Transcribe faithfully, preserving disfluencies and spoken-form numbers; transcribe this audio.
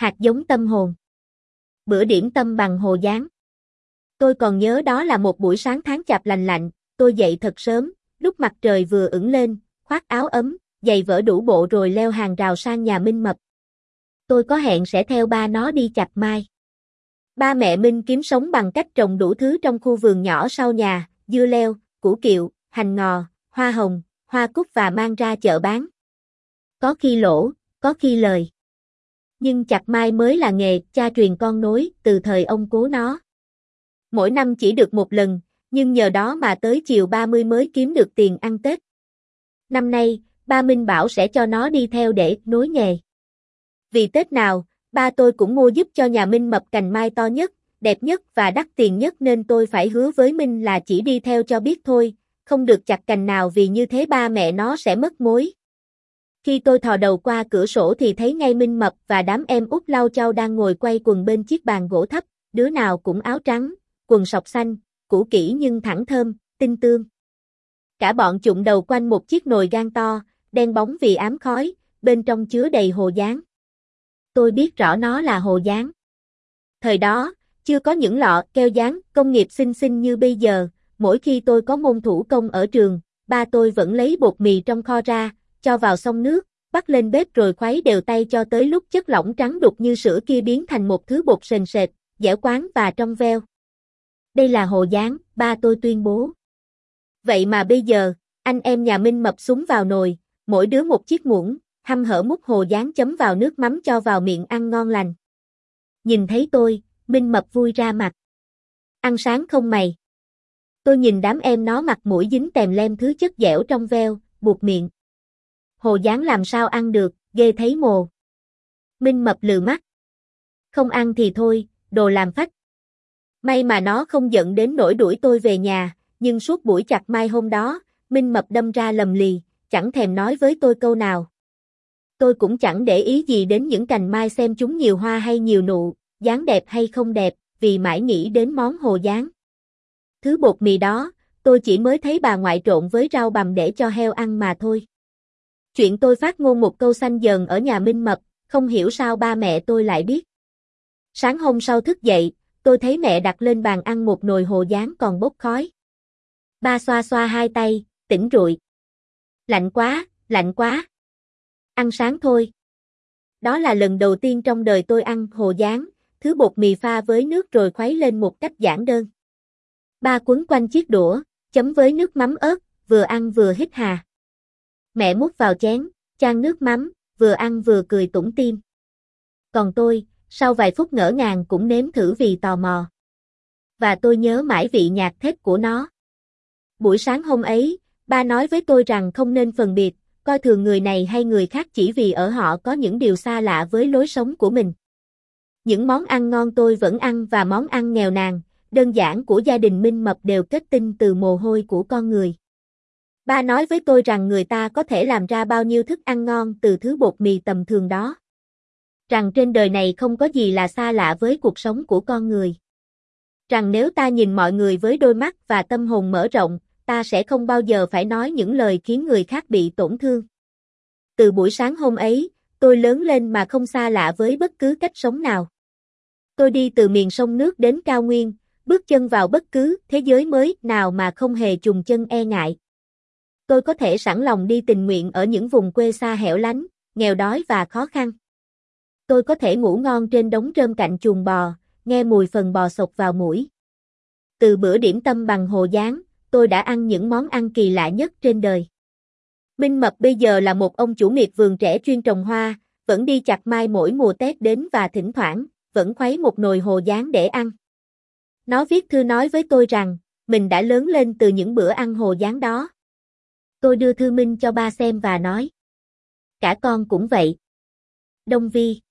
Hạt giống tâm hồn. Bữa điểm tâm bằng Hồ Giáng. Tôi còn nhớ đó là một buổi sáng tháng chạp lành lạnh, tôi dậy thật sớm, lúc mặt trời vừa ửng lên, khoác áo ấm, giày vỡ đủ bộ rồi leo hàng rào sang nhà Minh Mập. Tôi có hẹn sẽ theo ba nó đi chặt mai. Ba mẹ Minh kiếm sống bằng cách trồng đủ thứ trong khu vườn nhỏ sau nhà, dưa leo, củ kiệu, hành ngò, hoa hồng, hoa cúc và mang ra chợ bán. Có khi lỗ, có khi lời. Nhưng chặt mai mới là nghề cha truyền con nối từ thời ông cố nó. Mỗi năm chỉ được một lần, nhưng nhờ đó mà tới chiều ba mươi mới kiếm được tiền ăn Tết. Năm nay, ba Minh bảo sẽ cho nó đi theo để nối nghề. Vì Tết nào, ba tôi cũng mua giúp cho nhà Minh Mập cành mai to nhất, đẹp nhất và đắt tiền nhất nên tôi phải hứa với Minh là chỉ đi theo cho biết thôi, không được chặt cành nào vì như thế ba mẹ nó sẽ mất mối. Khi tôi thò đầu qua cửa sổ thì thấy ngay Minh Mập và đám em út lau chau đang ngồi quay quần bên chiếc bàn gỗ thấp, đứa nào cũng áo trắng, quần sọc xanh, cũ kỹ nhưng thẳng thơm, tinh tươm. Cả bọn chụm đầu quanh một chiếc nồi gan to, đen bóng vì ám khói, bên trong chứa đầy Hồ Giáng. Tôi biết rõ nó là Hồ Giáng. Thời đó, chưa có những lọ keo dán công nghiệp xinh xinh như bây giờ, mỗi khi tôi có môn thủ công ở trường, ba tôi vẫn lấy bột mì trong kho ra, cho vào xông nước, bắt lên bếp rồi khuấy đều tay cho tới lúc chất lỏng trắng đục như sữa kia biến thành một thứ bột sền sệt, dẻo quáng và trong veo. Đây là Hồ Giáng, ba tôi tuyên bố. Vậy mà bây giờ, anh em nhà Minh Mập súng vào nồi, mỗi đứa một chiếc muỗng, hăm hở múc Hồ Giáng chấm vào nước mắm cho vào miệng ăn ngon lành. Nhìn thấy tôi, Minh Mập vui ra mặt. Ăn sáng không mày? Tôi nhìn đám em nó mặt mũi dính tèm lem thứ chất dẻo trong veo, buột miệng. Hồ Giáng làm sao ăn được, ghê thấy mồ. Minh Mập lừ mắt. Không ăn thì thôi, đồ làm phách. May mà nó không giận đến nỗi đuổi tôi về nhà, nhưng suốt buổi chặt mai hôm đó, Minh Mập đâm ra lầm lì, chẳng thèm nói với tôi câu nào. Tôi cũng chẳng để ý gì đến những cành mai xem chúng nhiều hoa hay nhiều nụ, dáng đẹp hay không đẹp, vì mãi nghĩ đến món Hồ Giáng. Thứ bột mì đó, tôi chỉ mới thấy bà ngoại trộn với rau bằm để cho heo ăn mà thôi. Chuyện tôi phát ngôn một câu xanh dờn ở nhà Minh Mập, không hiểu sao ba mẹ tôi lại biết. Sáng hôm sau thức dậy, tôi thấy mẹ đặt lên bàn ăn một nồi Hồ Giáng còn bốc khói. Ba xoa xoa hai tay, tỉnh rụi. Lạnh quá, lạnh quá. Ăn sáng thôi. Đó là lần đầu tiên trong đời tôi ăn Hồ Giáng, thứ bột mì pha với nước rồi khuấy lên một cách giản đơn. Ba quấn quanh chiếc đũa, chấm với nước mắm ớt, vừa ăn vừa hít hà. Mẹ múc vào chén, chan nước mắm, vừa ăn vừa cười tủm tỉm. Còn tôi, sau vài phút ngỡ ngàng cũng nếm thử vì tò mò. Và tôi nhớ mãi vị nhạt thết của nó. Buổi sáng hôm ấy, ba nói với tôi rằng không nên phân biệt, coi thường người này hay người khác chỉ vì ở họ có những điều xa lạ với lối sống của mình. Những món ăn ngon tôi vẫn ăn và món ăn nghèo nàn, đơn giản của gia đình Minh Mập đều kết tinh từ mồ hôi của con người. Ba nói với tôi rằng người ta có thể làm ra bao nhiêu thức ăn ngon từ thứ bột mì tầm thường đó. Rằng trên đời này không có gì là xa lạ với cuộc sống của con người. Rằng nếu ta nhìn mọi người với đôi mắt và tâm hồn mở rộng, ta sẽ không bao giờ phải nói những lời khiến người khác bị tổn thương. Từ buổi sáng hôm ấy, tôi lớn lên mà không xa lạ với bất cứ cách sống nào. Tôi đi từ miền sông nước đến cao nguyên, bước chân vào bất cứ thế giới mới nào mà không hề chùng chân e ngại. Tôi có thể sẵn lòng đi tình nguyện ở những vùng quê xa hẻo lánh, nghèo đói và khó khăn. Tôi có thể ngủ ngon trên đống rơm cạnh chuồng bò, nghe mùi phần bò sộc vào mũi. Từ bữa điểm tâm bằng Hồ Giáng, tôi đã ăn những món ăn kỳ lạ nhất trên đời. Minh Mập bây giờ là một ông chủ miệt vườn trẻ chuyên trồng hoa, vẫn đi chặt mai mỗi mùa Tết đến và thỉnh thoảng, vẫn khuấy một nồi Hồ Giáng để ăn. Nó viết thư nói với tôi rằng, mình đã lớn lên từ những bữa ăn Hồ Giáng đó. Tôi đưa thư Minh cho ba xem và nói. Cả con cũng vậy. Đông Vi.